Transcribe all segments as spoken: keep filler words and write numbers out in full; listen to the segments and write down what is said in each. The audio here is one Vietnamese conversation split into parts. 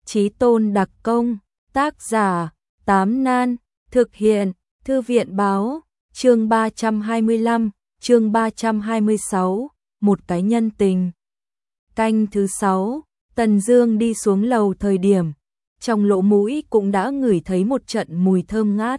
Chí tôn đặc công, tác giả, Tám Nan, thực hiện, Thư viện báo, chương ba trăm hai mươi lăm, chương ba trăm hai mươi sáu, một cái nhân tình. Canh thứ sáu, Tần Dương đi xuống lầu thời điểm, trong lỗ mũi cũng đã ngửi thấy một trận mùi thơm ngát.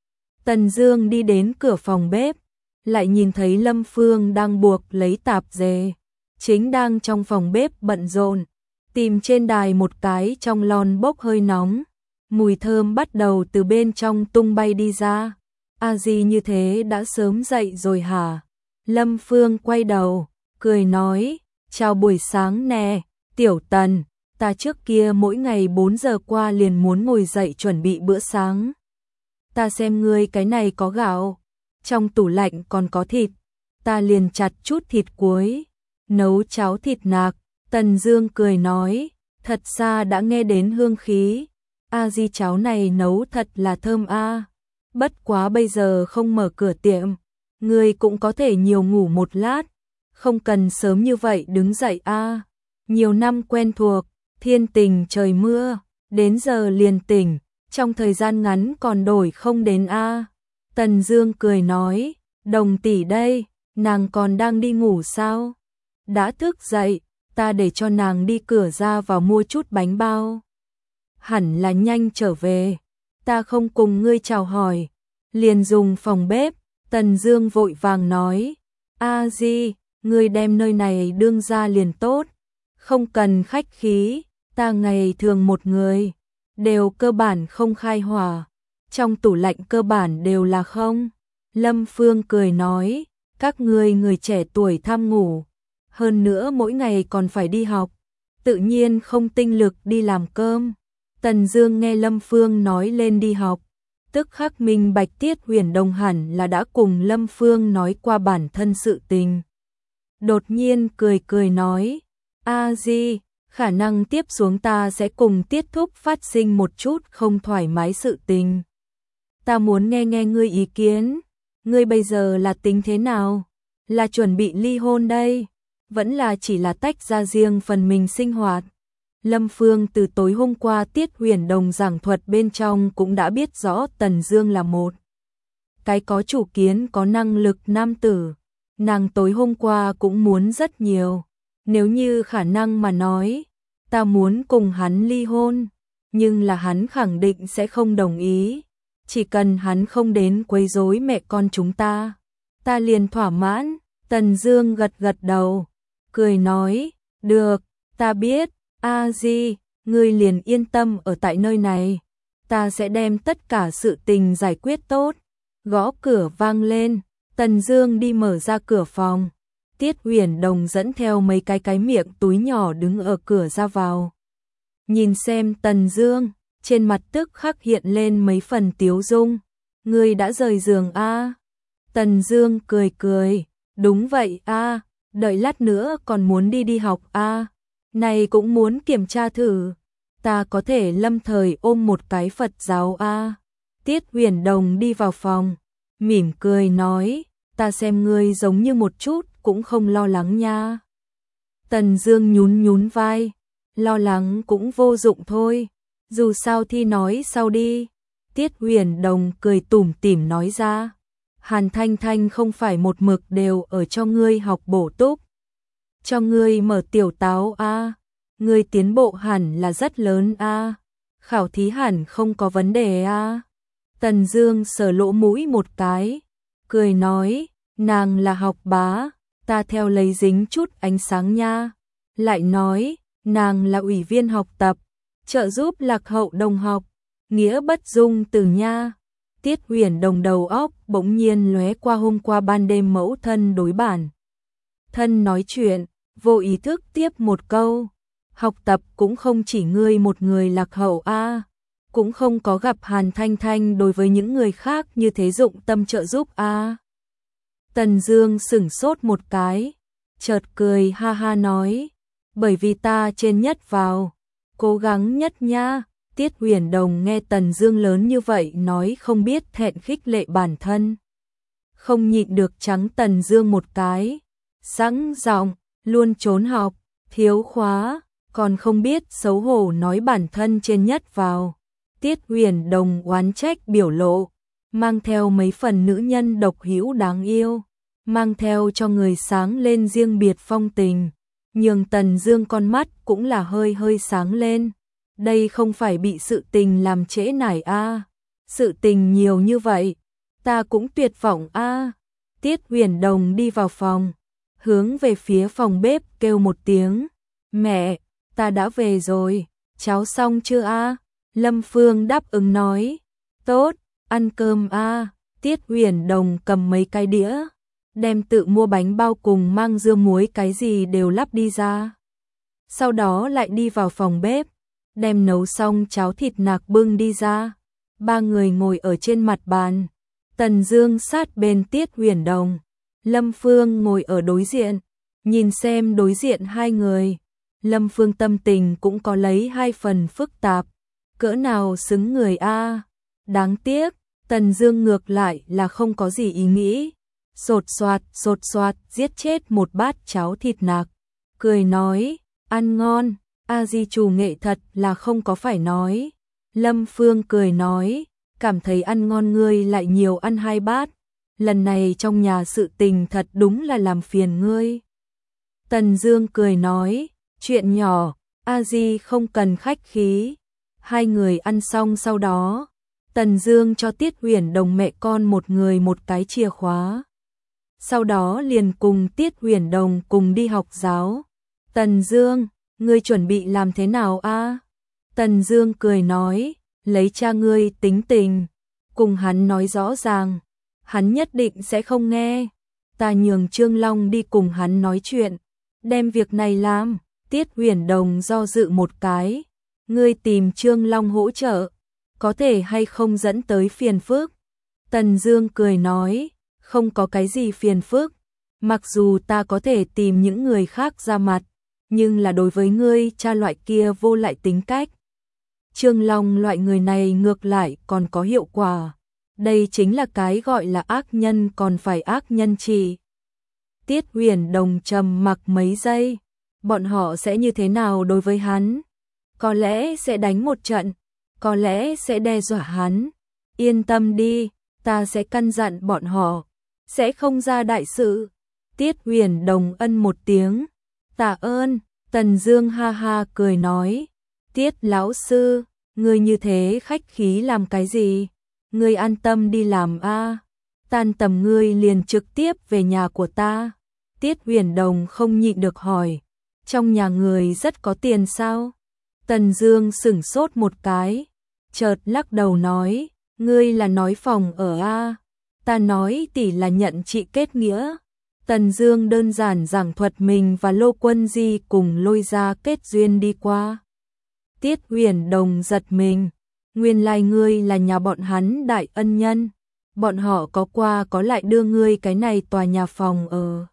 Tần Dương đi đến cửa phòng bếp, lại nhìn thấy Lâm Phương đang buộc lấy tạp dề, chính đang trong phòng bếp bận rộn, tìm trên đài một cái trong lon bốc hơi nóng, mùi thơm bắt đầu từ bên trong tung bay đi ra. A Di như thế đã sớm dậy rồi hả? Lâm Phương quay đầu, cười nói, chào buổi sáng nè, Tiểu Tần, ta trước kia mỗi ngày bốn giờ qua liền muốn ngồi dậy chuẩn bị bữa sáng. Ta xem ngươi cái này có gạo, trong tủ lạnh còn có thịt, ta liền chặt chút thịt cuối, nấu cháo thịt nạc. Tần Dương cười nói, thật xa đã nghe đến hương khí, A Di cháo này nấu thật là thơm a. Bất quá bây giờ không mở cửa tiệm, ngươi cũng có thể nhiều ngủ một lát, không cần sớm như vậy đứng dậy a. Nhiều năm quen thuộc, thiên tình trời mưa, đến giờ liền tỉnh, trong thời gian ngắn còn đổi không đến a. Tần Dương cười nói, Đồng tỷ đây, nàng còn đang đi ngủ sao? Đã thức dậy, ta để cho nàng đi cửa ra vào mua chút bánh bao. Hẳn là nhanh trở về, ta không cùng ngươi chào hỏi, liền dùng phòng bếp. Tần Dương vội vàng nói, A Di, ngươi đem nơi này đương ra liền tốt, không cần khách khí, ta ngày thường một người, đều cơ bản không khai hỏa, trong tủ lạnh cơ bản đều là không. Lâm Phương cười nói, các ngươi người trẻ tuổi tham ngủ, hơn nữa mỗi ngày còn phải đi học, tự nhiên không tinh lực đi làm cơm. Tần Dương nghe Lâm Phương nói lên đi học, tức khắc minh bạch Tiết Huyền Đồng hẳn là đã cùng Lâm Phương nói qua bản thân sự tình. Đột nhiên cười cười nói, A Di, khả năng tiếp xuống ta sẽ cùng Tiết Thúc phát sinh một chút không thoải mái sự tình. Ta muốn nghe nghe ngươi ý kiến, ngươi bây giờ là tính thế nào? Là chuẩn bị ly hôn đây, vẫn là chỉ là tách ra riêng phần mình sinh hoạt? Lâm Phương từ tối hôm qua Tiết Huyền Đồng giảng thuật bên trong cũng đã biết rõ Tần Dương là một cái có chủ kiến có năng lực nam tử, nàng tối hôm qua cũng muốn rất nhiều, nếu như khả năng mà nói, ta muốn cùng hắn ly hôn, nhưng là hắn khẳng định sẽ không đồng ý, chỉ cần hắn không đến quấy rối mẹ con chúng ta, ta liền thỏa mãn. Tần Dương gật gật đầu, cười nói, được, ta biết, A Di, ngươi liền yên tâm ở tại nơi này, ta sẽ đem tất cả sự tình giải quyết tốt. Gõ cửa vang lên, Tần Dương đi mở ra cửa phòng, Tiết Huyền Đồng dẫn theo mấy cái cái miệng túi nhỏ đứng ở cửa ra vào. Nhìn xem Tần Dương, trên mặt tức khắc hiện lên mấy phần tiếu dung, ngươi đã rời giường a? Tần Dương cười cười, đúng vậy a, đợi lát nữa còn muốn đi đi học a. Này cũng muốn kiểm tra thử, ta có thể lâm thời ôm một cái Phật giáo a. Tiết Huyền Đồng đi vào phòng, mỉm cười nói, ta xem ngươi giống như một chút cũng không lo lắng nha. Tần Dương nhún nhún vai, lo lắng cũng vô dụng thôi, dù sao thi nói sau đi. Tiết Huyền Đồng cười tủm tỉm nói ra, Hàn Thanh Thanh không phải một mực đều ở cho ngươi học bổ túc, cho ngươi mở tiểu táo a, ngươi tiến bộ hẳn là rất lớn a, khảo thí hẳn không có vấn đề a. Tần Dương sờ lỗ mũi một cái, cười nói, nàng là học bá, ta theo lấy dính chút ánh sáng nha. Lại nói, nàng là ủy viên học tập, trợ giúp lạc hậu đồng học, nghĩa bất dung từ nha. Tiết Huyền Đồng đầu óc bỗng nhiên lóe qua hôm qua ban đêm mẫu thân đối bản thân nói chuyện, vô ý thức tiếp một câu, học tập cũng không chỉ ngươi một người lạc hậu a, cũng không có gặp Hàn Thanh Thanh đối với những người khác như thế dụng tâm trợ giúp a. Tần Dương sững sốt một cái, chợt cười ha ha nói, bởi vì ta trên nhất vào, cố gắng nhất nha. Tiết Huyền Đồng nghe Tần Dương lớn như vậy nói không biết thẹn khích lệ bản thân, không nhịn được trắng Tần Dương một cái, sẵn giọng, luôn trốn học, thiếu khóa, còn không biết xấu hổ nói bản thân trên nhất vào. Tiết Huyền Đồng oán trách biểu lộ, mang theo mấy phần nữ nhân độc hữu đáng yêu, mang theo cho người sáng lên riêng biệt phong tình, nhường Tần Dương con mắt cũng là hơi hơi sáng lên. Đây không phải bị sự tình làm trễ nải a, à. Sự tình nhiều như vậy, ta cũng tuyệt vọng a. À. Tiết Huyền Đồng đi vào phòng, hướng về phía phòng bếp kêu một tiếng, "Mẹ, ta đã về rồi, cháu xong chưa a?" À? Lâm Phương đáp ứng nói, "Tốt, ăn cơm a." À. Tiết Huyền Đồng cầm mấy cái đĩa, đem tự mua bánh bao cùng mang dưa muối cái gì đều lắp đi ra. Sau đó lại đi vào phòng bếp, đem nấu xong cháo thịt nạc bưng đi ra. Ba người ngồi ở trên mặt bàn, Tần Dương sát bên Tiết Huyền Đồng, Lâm Phương ngồi ở đối diện, nhìn xem đối diện hai người. Lâm Phương tâm tình cũng có lấy hai phần phức tạp, cỡ nào xứng người a. Đáng tiếc, Tần Dương ngược lại là không có gì ý nghĩ, sột soạt sột soạt giết chết một bát cháo thịt nạc, cười nói, ăn ngon, a di chủ nghệ thật là không có phải nói. Lâm Phương cười nói, cảm thấy ăn ngon ngươi lại nhiều ăn hai bát, lần này trong nhà sự tình thật đúng là làm phiền ngươi. Tần Dương cười nói, chuyện nhỏ, a di không cần khách khí. Hai người ăn xong sau đó, Tần Dương cho Tiết Huyền Đồng mẹ con một người một cái chìa khóa. Sau đó liền cùng Tiết Huyền Đồng cùng đi học giáo. Tần Dương, ngươi chuẩn bị làm thế nào a? Tần Dương cười nói, lấy cha ngươi tính tình, cùng hắn nói rõ ràng, hắn nhất định sẽ không nghe. Ta nhường Trương Long đi cùng hắn nói chuyện, đem việc này làm. Tiết Huyền Đồng do dự một cái, ngươi tìm Trương Long hỗ trợ, có thể hay không dẫn tới phiền phức? Tần Dương cười nói, không có cái gì phiền phức, mặc dù ta có thể tìm những người khác ra mặt, nhưng là đối với ngươi cha loại kia vô lại tính cách, Trương Long loại người này ngược lại còn có hiệu quả. Đây chính là cái gọi là ác nhân còn phải ác nhân trị. Tiết Huyền Đồng trầm mặc mấy giây, bọn họ sẽ như thế nào đối với hắn? Có lẽ sẽ đánh một trận, có lẽ sẽ đe dọa hắn. Yên tâm đi, ta sẽ căn dặn bọn họ, sẽ không ra đại sự. Tiết Huyền Đồng ân một tiếng, tạ ơn. Tần Dương ha ha cười nói, Tiết lão sư, ngươi như thế khách khí làm cái gì? Ngươi an tâm đi làm a, tan tầm ngươi liền trực tiếp về nhà của ta. Tiết Huyền Đồng không nhịn được hỏi, trong nhà người rất có tiền sao? Tần Dương sững sốt một cái, chợt lắc đầu nói, ngươi là nói phòng ở a? Ta nói tỷ là nhận chị kết nghĩa. Tần Dương đơn giản giảng thuật mình và Lô Quân Di cùng Lôi gia kết duyên đi qua. Tiết Huyền Đồng giật mình, nguyên lai ngươi là nhà bọn hắn đại ân nhân, bọn họ có qua có lại đưa ngươi cái này tòa nhà phòng ở.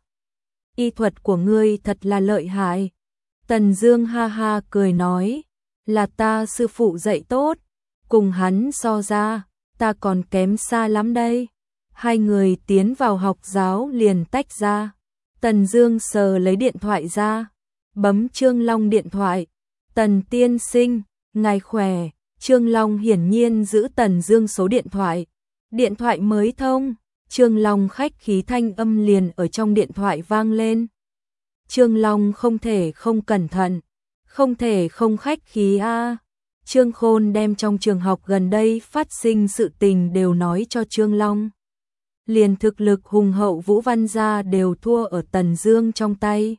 Y thuật của ngươi thật là lợi hại. Tần Dương ha ha cười nói, là ta sư phụ dạy tốt, cùng hắn so ra, ta còn kém xa lắm đây. Hai người tiến vào học giáo liền tách ra. Tần Dương sờ lấy điện thoại ra, bấm Trương Long điện thoại. Tần tiên sinh, ngài khỏe. Trương Long hiển nhiên giữ Tần Dương số điện thoại. Điện thoại mới thông, Trương Long khách khí thanh âm liền ở trong điện thoại vang lên. Trương Long không thể không cẩn thận, không thể không khách khí a. À. Trương Khôn đem trong trường học gần đây phát sinh sự tình đều nói cho Trương Long. Liền thực lực hùng hậu Vũ Văn gia đều thua ở Tần Dương trong tay,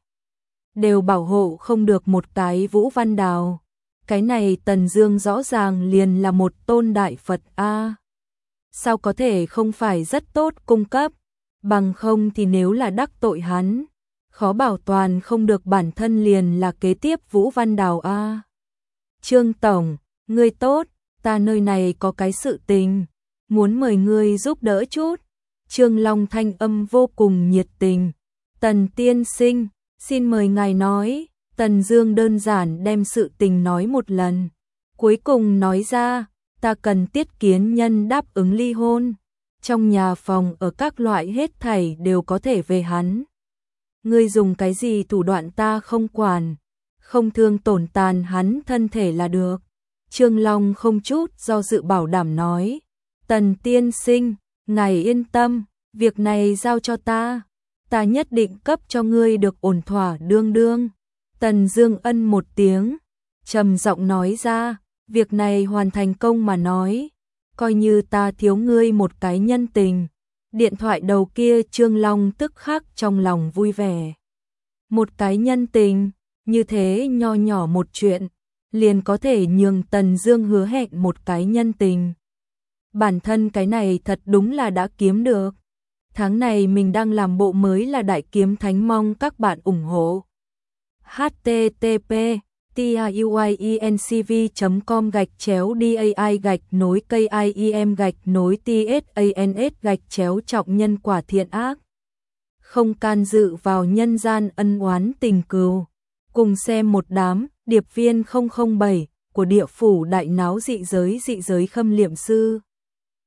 đều bảo hộ không được một cái Vũ Văn Đào. Cái này Tần Dương rõ ràng liền là một tôn đại Phật a. À. Sao có thể không phải rất tốt cung cấp, bằng không thì nếu là đắc tội hắn, khó bảo toàn không được bản thân liền là kế tiếp Vũ Văn Đào a. À. Trương tổng, ngươi tốt, ta nơi này có cái sự tình, muốn mời ngươi giúp đỡ chút. Trương Long thanh âm vô cùng nhiệt tình. Tần tiên sinh, xin mời ngài nói. Tần Dương đơn giản đem sự tình nói một lần, cuối cùng nói ra, ta cần Tiết Kiến Nhân đáp ứng ly hôn, trong nhà phòng ở các loại hết thảy đều có thể về hắn. Ngươi dùng cái gì thủ đoạn ta không quản, không thương tổn tàn hắn thân thể là được. Trương Long không chút do dự bảo đảm nói, Tần tiên sinh, ngài yên tâm, việc này giao cho ta, ta nhất định cấp cho ngươi được ổn thỏa đương đương. Tần Dương ân một tiếng, trầm giọng nói ra, việc này hoàn thành công mà nói, coi như ta thiếu ngươi một cái nhân tình. Điện thoại đầu kia Trương Long tức khắc trong lòng vui vẻ. Một cái nhân tình, như thế nho nhỏ một chuyện, liền có thể nhường Tần Dương hứa hẹn một cái nhân tình. Bản thân cái này thật đúng là đã kiếm được. Tháng này mình đang làm bộ mới là Đại Kiếm Thánh, mong các bạn ủng hộ. h t t p tiuyencv chấm com gạch chéo dai gạch nối kim gạch nối tsans gạch chéo trọng nhân quả thiện ác. Không can dự vào nhân gian ân oán tình cừu. Cùng xem một đám điệp viên không không bảy của địa phủ đại náo dị giới dị giới Khâm Liệm Sư.